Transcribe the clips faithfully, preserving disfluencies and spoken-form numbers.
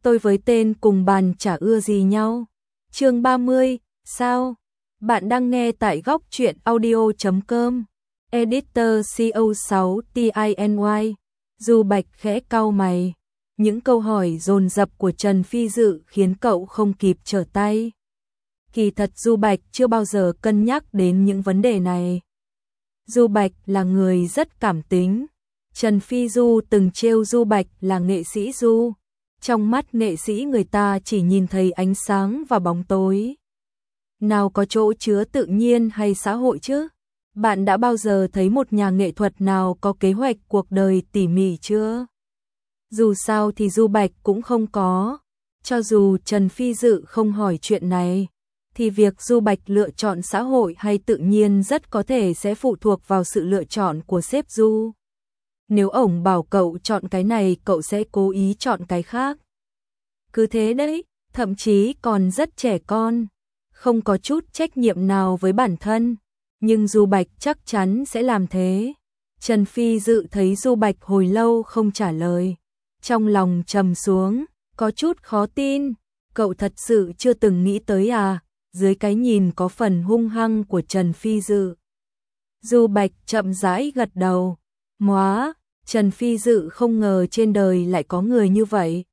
tôi với tên cùng bàn chả ưa gì nhau. Chương ba mươi, sao? Bạn đang nghe tại góc truyện audio chấm com. Editor C O sáu T I N Y. Du Bạch khẽ cau mày. Những câu hỏi dồn dập của Trần Phi Dự khiến cậu không kịp trở tay. Kỳ thật Du Bạch chưa bao giờ cân nhắc đến những vấn đề này. Du Bạch là người rất cảm tính. Trần Phi Du từng trêu Du Bạch là nghệ sĩ Du. Trong mắt nghệ sĩ người ta chỉ nhìn thấy ánh sáng và bóng tối. Nào có chỗ chứa tự nhiên hay xã hội chứ? Bạn đã bao giờ thấy một nhà nghệ thuật nào có kế hoạch cuộc đời tỉ mỉ chưa? Dù sao thì Du Bạch cũng không có. Cho dù Trần Phi Dự không hỏi chuyện này, thì việc Du Bạch lựa chọn xã hội hay tự nhiên rất có thể sẽ phụ thuộc vào sự lựa chọn của sếp Du. Nếu ổng bảo cậu chọn cái này, cậu sẽ cố ý chọn cái khác. Cứ thế đấy, thậm chí còn rất trẻ con, không có chút trách nhiệm nào với bản thân. Nhưng Du Bạch chắc chắn sẽ làm thế. Trần Phi Dự thấy Du Bạch hồi lâu không trả lời. Trong lòng trầm xuống, có chút khó tin. Cậu thật sự chưa từng nghĩ tới à? Dưới cái nhìn có phần hung hăng của Trần Phi Dự. Du Bạch chậm rãi gật đầu. Móa, Trần Phi Dự không ngờ trên đời lại có người như vậy.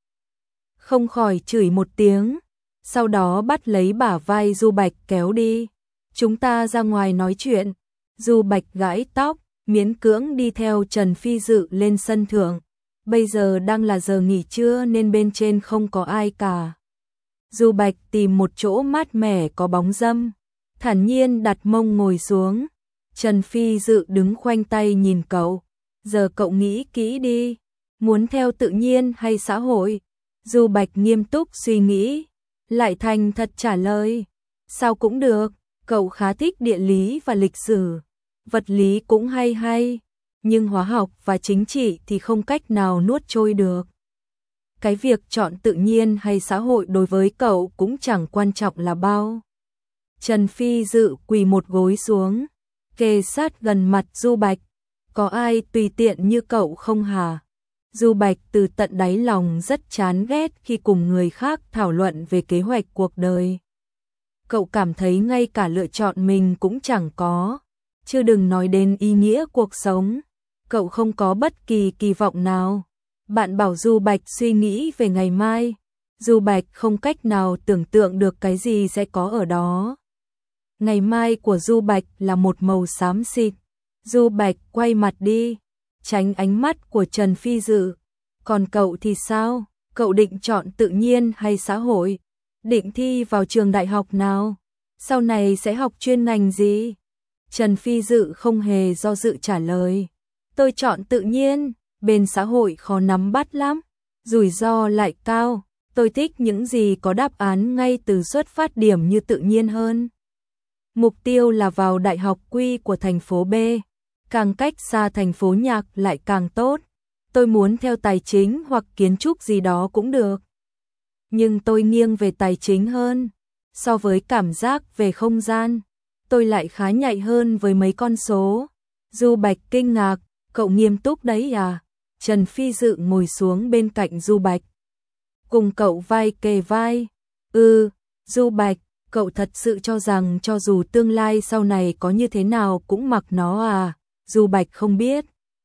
Không khỏi chửi một tiếng, sau đó bắt lấy bả vai Du Bạch kéo đi. Chúng ta ra ngoài nói chuyện. Du Bạch gãi tóc, miễn cưỡng đi theo Trần Phi Dự lên sân thượng. Bây giờ đang là giờ nghỉ trưa nên bên trên không có ai cả. Du Bạch tìm một chỗ mát mẻ có bóng râm, thản nhiên đặt mông ngồi xuống. Trần Phi Dự đứng khoanh tay nhìn cậu. Giờ cậu nghĩ kỹ đi, muốn theo tự nhiên hay xã hội? Du Bạch nghiêm túc suy nghĩ, lại thành thật trả lời. Sao cũng được, cậu khá thích địa lý và lịch sử, vật lý cũng hay hay, nhưng hóa học và chính trị thì không cách nào nuốt trôi được. Cái việc chọn tự nhiên hay xã hội đối với cậu cũng chẳng quan trọng là bao. Trần Phi Dự quỳ một gối xuống, kề sát gần mặt Du Bạch. Có ai tùy tiện như cậu không hả? Du Bạch từ tận đáy lòng rất chán ghét khi cùng người khác thảo luận về kế hoạch cuộc đời. Cậu cảm thấy ngay cả lựa chọn mình cũng chẳng có, chứ đừng nói đến ý nghĩa cuộc sống. Cậu không có bất kỳ kỳ vọng nào. Bạn bảo Du Bạch suy nghĩ về ngày mai. Du Bạch không cách nào tưởng tượng được cái gì sẽ có ở đó. Ngày mai của Du Bạch là một màu xám xịt. Du Bạch quay mặt đi, tránh ánh mắt của Trần Phi Dự. Còn cậu thì sao? Cậu định chọn tự nhiên hay xã hội? Định thi vào trường đại học nào? Sau này sẽ học chuyên ngành gì? Trần Phi Dự không hề do dự trả lời. Tôi chọn tự nhiên, bên xã hội khó nắm bắt lắm, rủi ro lại cao. Tôi thích những gì có đáp án ngay từ xuất phát điểm như tự nhiên hơn. Mục tiêu là vào đại học Quy của thành phố B. Càng cách xa thành phố Nhạc lại càng tốt. Tôi muốn theo tài chính hoặc kiến trúc gì đó cũng được. Nhưng tôi nghiêng về tài chính hơn. So với cảm giác về không gian, tôi lại khá nhạy hơn với mấy con số. Du Bạch kinh ngạc, cậu nghiêm túc đấy à? Trần Phi Dự ngồi xuống bên cạnh Du Bạch, cùng cậu vai kề vai. Ừ, Du Bạch, cậu thật sự cho rằng cho dù tương lai sau này có như thế nào cũng mặc nó à? Du Bạch không biết.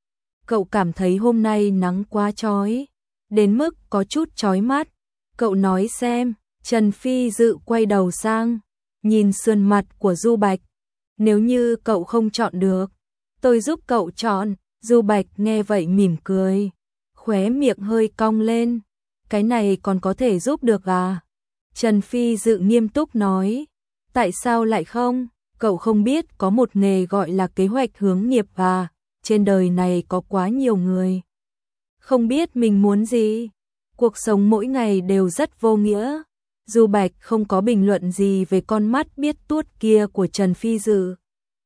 Cậu cảm thấy hôm nay nắng quá chói, đến mức có chút chói mắt. Cậu nói xem. Trần Phi Dự quay đầu sang, nhìn sườn mặt của Du Bạch. Nếu như cậu không chọn được, tôi giúp cậu chọn. Du Bạch nghe vậy mỉm cười, khóe miệng hơi cong lên. Cái này còn có thể giúp được à? Trần Phi Dự nghiêm túc nói. Tại sao lại không? Cậu không biết có một nghề gọi là kế hoạch hướng nghiệp à? Trên đời này có quá nhiều người không biết mình muốn gì. Cuộc sống mỗi ngày đều rất vô nghĩa. Du Bạch không có bình luận gì về con mắt biết tuốt kia của Trần Phi Dự.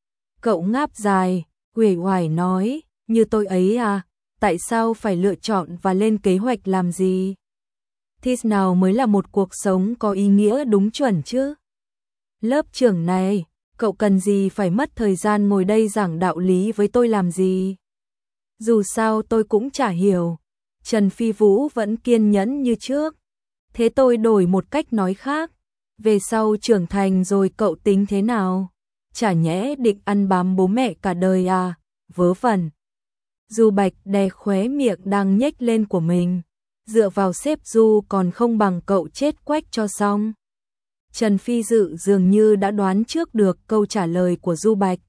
Cậu ngáp dài, uể oải nói, như tôi ấy à? Tại sao phải lựa chọn và lên kế hoạch làm gì? Thế nào mới là một cuộc sống có ý nghĩa đúng chuẩn chứ? Lớp trưởng này, cậu cần gì phải mất thời gian ngồi đây giảng đạo lý với tôi làm gì? Dù sao tôi cũng chả hiểu. Trần Phi Vũ vẫn kiên nhẫn như trước. Thế tôi đổi một cách nói khác, về sau trưởng thành rồi cậu tính thế nào? Chả nhẽ định ăn bám bố mẹ cả đời à? Vớ vẩn. Du Bạch đè khóe miệng đang nhếch lên của mình, dựa vào sếp Du còn không bằng cậu chết quách cho xong. Trần Phi Dự dường như đã đoán trước được câu trả lời của Du Bạch.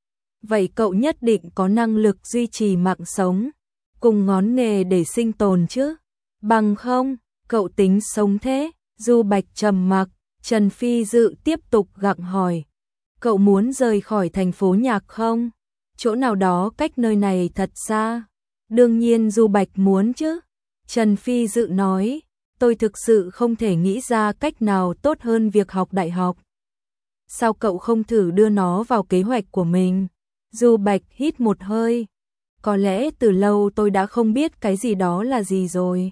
Vậy cậu nhất định có năng lực duy trì mạng sống, cùng ngón nghề để sinh tồn chứ? Bằng không, cậu tính sống thế? Du Bạch trầm mặc, Trần Phi Dự tiếp tục gặng hỏi. Cậu muốn rời khỏi thành phố Nhạc không? Chỗ nào đó cách nơi này thật xa. Đương nhiên Du Bạch muốn chứ. Trần Phi Dự nói, tôi thực sự không thể nghĩ ra cách nào tốt hơn việc học đại học. Sao cậu không thử đưa nó vào kế hoạch của mình? Du Bạch hít một hơi. Có lẽ từ lâu tôi đã không biết cái gì đó là gì rồi.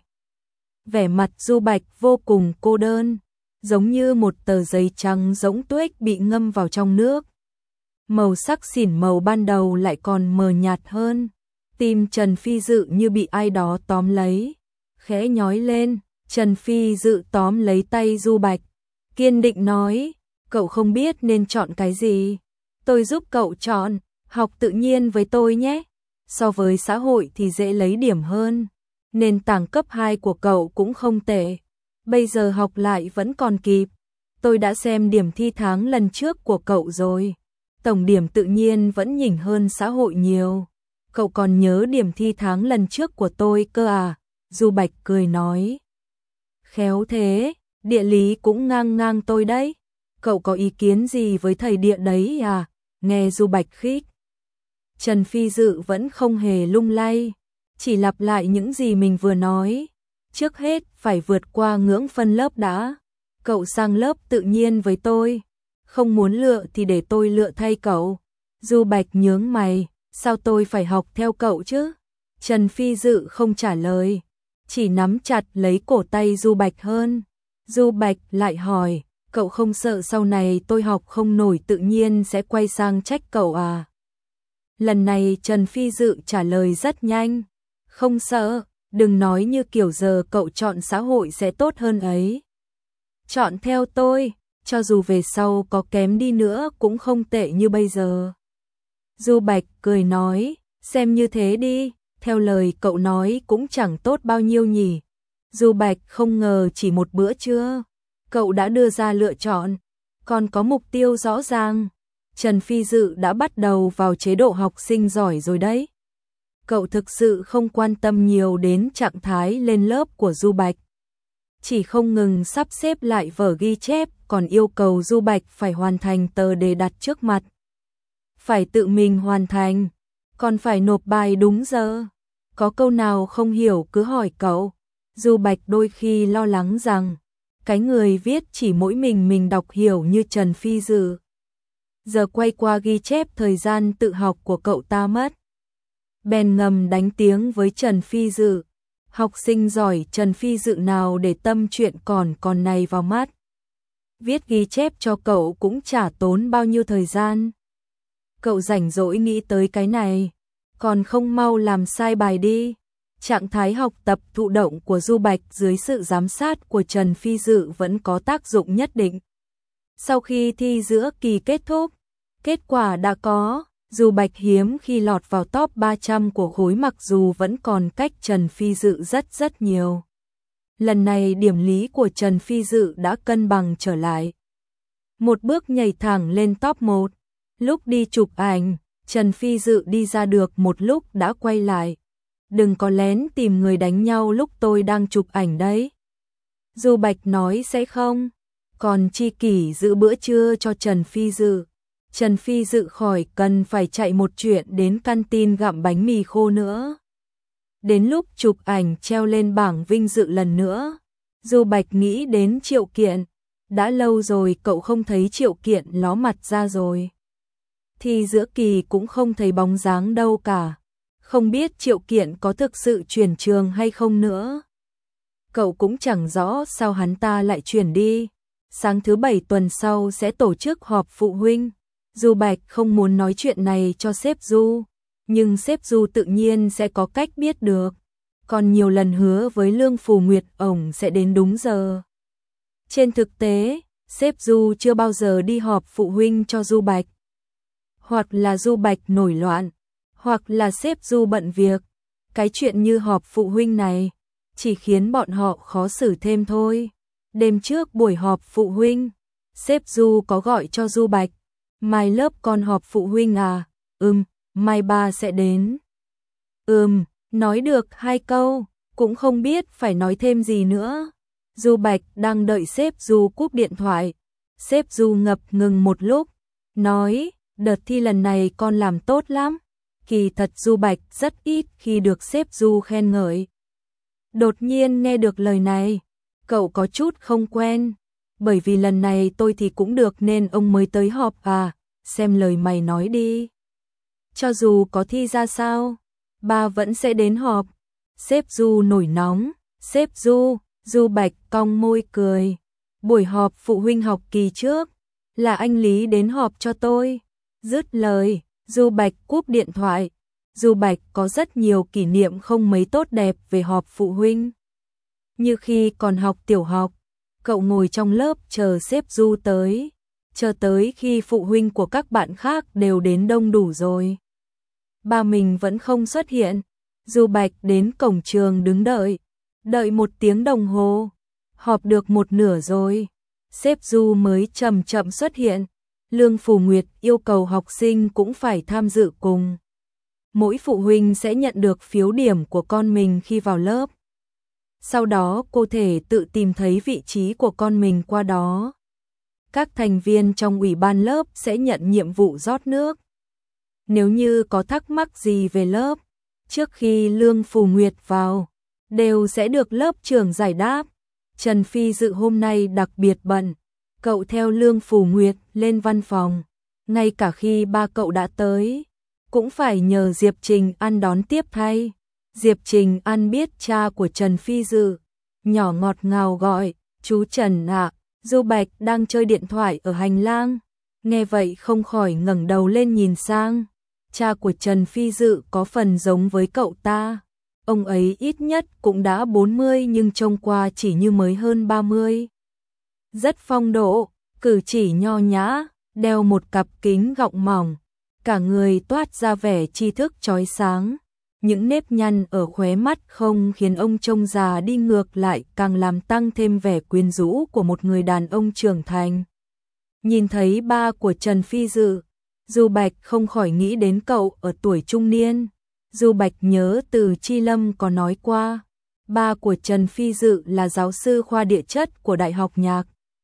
Vẻ mặt Du Bạch vô cùng cô đơn, giống như một tờ giấy trắng rỗng tuếch bị ngâm vào trong nước. Màu sắc xỉn màu ban đầu lại còn mờ nhạt hơn. Tim Trần Phi Dự như bị ai đó tóm lấy, khẽ nhói lên. Trần Phi Dự tóm lấy tay Du Bạch, kiên định nói, cậu không biết nên chọn cái gì. Tôi giúp cậu chọn, học tự nhiên với tôi nhé. So với xã hội thì dễ lấy điểm hơn. Nền tảng cấp hai của cậu cũng không tệ. Bây giờ học lại vẫn còn kịp. Tôi đã xem điểm thi tháng lần trước của cậu rồi. Tổng điểm tự nhiên vẫn nhỉnh hơn xã hội nhiều. Cậu còn nhớ điểm thi tháng lần trước của tôi cơ à? Du Bạch cười nói. Khéo thế, địa lý cũng ngang ngang tôi đấy. Cậu có ý kiến gì với thầy địa đấy à? Nghe Du Bạch khích. Trần Phi Dự vẫn không hề lung lay, chỉ lặp lại những gì mình vừa nói. Trước hết phải vượt qua ngưỡng phân lớp đã. Cậu sang lớp tự nhiên với tôi. Không muốn lựa thì để tôi lựa thay cậu. Du Bạch nhướng mày, sao tôi phải học theo cậu chứ? Trần Phi Dự không trả lời, chỉ nắm chặt lấy cổ tay Du Bạch hơn. Du Bạch lại hỏi, cậu không sợ sau này tôi học không nổi tự nhiên sẽ quay sang trách cậu à? Lần này Trần Phi Dự trả lời rất nhanh. Không sợ, đừng nói như kiểu giờ cậu chọn xã hội sẽ tốt hơn ấy. Chọn theo tôi, cho dù về sau có kém đi nữa cũng không tệ như bây giờ. Du Bạch cười nói, xem như thế đi, theo lời cậu nói cũng chẳng tốt bao nhiêu nhỉ. Du Bạch không ngờ chỉ một bữa trưa, cậu đã đưa ra lựa chọn, còn có mục tiêu rõ ràng. Trần Phi Dự đã bắt đầu vào chế độ học sinh giỏi rồi đấy. Cậu thực sự không quan tâm nhiều đến trạng thái lên lớp của Du Bạch. Chỉ không ngừng sắp xếp lại vở ghi chép, còn yêu cầu Du Bạch phải hoàn thành tờ đề đặt trước mặt. Phải tự mình hoàn thành, còn phải nộp bài đúng giờ. Có câu nào không hiểu cứ hỏi cậu. Du Bạch đôi khi lo lắng rằng cái người viết chỉ mỗi mình mình đọc hiểu như Trần Phi Dự. Giờ quay qua ghi chép thời gian tự học của cậu ta mất. Bèn ngầm đánh tiếng với Trần Phi Dự. Học sinh giỏi Trần Phi Dự nào để tâm chuyện còn còn này vào mắt. Viết ghi chép cho cậu cũng chả tốn bao nhiêu thời gian. Cậu rảnh rỗi nghĩ tới cái này, còn không mau làm sai bài đi. Trạng thái học tập thụ động của Du Bạch dưới sự giám sát của Trần Phi Dự vẫn có tác dụng nhất định. Sau khi thi giữa kỳ kết thúc, kết quả đã có. Du Bạch hiếm khi lọt vào top ba trăm của khối mặc dù vẫn còn cách Trần Phi Dự rất rất nhiều. Lần này điểm lý của Trần Phi Dự đã cân bằng trở lại. Một bước nhảy thẳng lên top một. Lúc đi chụp ảnh, Trần Phi Dự đi ra được một lúc đã quay lại. Đừng có lén tìm người đánh nhau lúc tôi đang chụp ảnh đấy. Du Bạch nói sẽ không. Còn Chi Kỷ giữ bữa trưa cho Trần Phi Dự. Trần Phi Dự khỏi cần phải chạy một chuyện đến canteen gặm bánh mì khô nữa. Đến lúc chụp ảnh treo lên bảng vinh dự lần nữa, Du Bạch nghĩ đến Triệu Kiện. Đã lâu rồi cậu không thấy Triệu Kiện ló mặt ra rồi. Thì giữa kỳ cũng không thấy bóng dáng đâu cả. Không biết Triệu Kiện có thực sự chuyển trường hay không nữa. Cậu cũng chẳng rõ sao hắn ta lại chuyển đi. Sáng thứ bảy tuần sau sẽ tổ chức họp phụ huynh. Du Bạch không muốn nói chuyện này cho sếp Du, nhưng sếp Du tự nhiên sẽ có cách biết được. Còn nhiều lần hứa với Lương Phù Nguyệt ổng sẽ đến đúng giờ. Trên thực tế, sếp Du chưa bao giờ đi họp phụ huynh cho Du Bạch. Hoặc là Du Bạch nổi loạn, hoặc là sếp Du bận việc. Cái chuyện như họp phụ huynh này chỉ khiến bọn họ khó xử thêm thôi. Đêm trước buổi họp phụ huynh, sếp Du có gọi cho Du Bạch. Mai lớp con họp phụ huynh à? Ừm, mai ba sẽ đến. Ừm, nói được hai câu, cũng không biết phải nói thêm gì nữa. Du Bạch đang đợi sếp Du cúp điện thoại. Sếp Du ngập ngừng một lúc, nói, đợt thi lần này con làm tốt lắm. Kỳ thật Du Bạch rất ít khi được sếp Du khen ngợi. Đột nhiên nghe được lời này, cậu có chút không quen. Bởi vì lần này tôi thì cũng được nên ông mới tới họp à, xem lời mày nói đi. Cho dù có thi ra sao, ba vẫn sẽ đến họp. Sếp Du nổi nóng, sếp Du, Du Bạch cong môi cười. Buổi họp phụ huynh học kỳ trước, là anh Lý đến họp cho tôi. Dứt lời, Du Bạch cúp điện thoại. Du Bạch có rất nhiều kỷ niệm không mấy tốt đẹp về họp phụ huynh. Như khi còn học tiểu học, cậu ngồi trong lớp chờ sếp Du tới, chờ tới khi phụ huynh của các bạn khác đều đến đông đủ rồi. Ba mình vẫn không xuất hiện, Du Bạch đến cổng trường đứng đợi, đợi một tiếng đồng hồ, họp được một nửa rồi, sếp Du mới chậm chậm xuất hiện. Lương Phù Nguyệt yêu cầu học sinh cũng phải tham dự cùng. Mỗi phụ huynh sẽ nhận được phiếu điểm của con mình khi vào lớp. Sau đó cô thể tự tìm thấy vị trí của con mình qua đó. Các thành viên trong ủy ban lớp sẽ nhận nhiệm vụ rót nước. Nếu như có thắc mắc gì về lớp, trước khi Lương Phù Nguyệt vào, đều sẽ được lớp trưởng giải đáp. Trần Phi Dự hôm nay đặc biệt bận, cậu theo Lương Phù Nguyệt lên văn phòng. Ngay cả khi ba cậu đã tới, cũng phải nhờ Diệp Trình An đón tiếp thay. Diệp Trình An biết cha của Trần Phi Dự, nhỏ ngọt ngào gọi, chú Trần ạ. Du Bạch đang chơi điện thoại ở hành lang, nghe vậy không khỏi ngẩng đầu lên nhìn sang. Cha của Trần Phi Dự có phần giống với cậu ta. Ông ấy ít nhất cũng đã bốn mươi nhưng trông qua chỉ như mới hơn ba mươi. Rất phong độ, cử chỉ nho nhã, đeo một cặp kính gọng mỏng, cả người toát ra vẻ tri thức chói sáng. Những nếp nhăn ở khóe mắt không khiến ông trông già đi, ngược lại càng làm tăng thêm vẻ quyến rũ của một người đàn ông trưởng thành. Nhìn thấy ba của Trần Phi Dự, Du Bạch không khỏi nghĩ đến cậu ở tuổi trung niên. Du Bạch nhớ từ Chi Lâm có nói qua, ba của Trần Phi Dự là giáo sư khoa địa chất của Đại học Nhạc.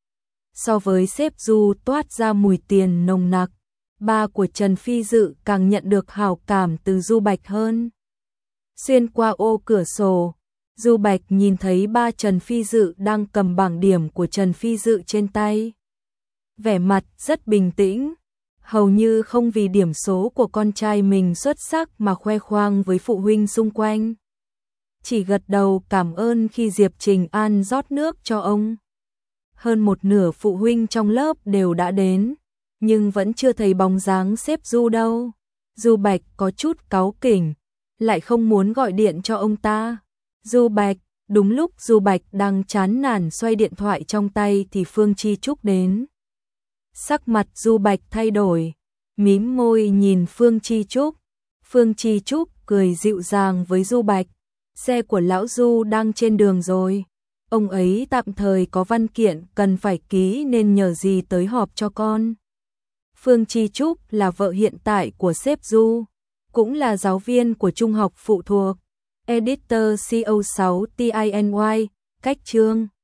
So với sếp Du toát ra mùi tiền nồng nặc, ba của Trần Phi Dự càng nhận được hảo cảm từ Du Bạch hơn. Xuyên qua ô cửa sổ, Du Bạch nhìn thấy ba Trần Phi Dự đang cầm bảng điểm của Trần Phi Dự trên tay. Vẻ mặt rất bình tĩnh, hầu như không vì điểm số của con trai mình xuất sắc mà khoe khoang với phụ huynh xung quanh. Chỉ gật đầu cảm ơn khi Diệp Trình An rót nước cho ông. Hơn một nửa phụ huynh trong lớp đều đã đến, nhưng vẫn chưa thấy bóng dáng sếp Du đâu. Du Bạch có chút cáu kỉnh, lại không muốn gọi điện cho ông ta. Du Bạch, đúng lúc Du Bạch đang chán nản xoay điện thoại trong tay thì Phương Chi Trúc đến. Sắc mặt Du Bạch thay đổi, mím môi nhìn Phương Chi Trúc. Phương Chi Trúc cười dịu dàng với Du Bạch. Xe của lão Du đang trên đường rồi. Ông ấy tạm thời có văn kiện cần phải ký nên nhờ gì tới họp cho con. Phương Chi Trúc là vợ hiện tại của sếp Du, cũng là giáo viên của trung học phụ thuộc. Editor C O sáu T I N Y, cách chương.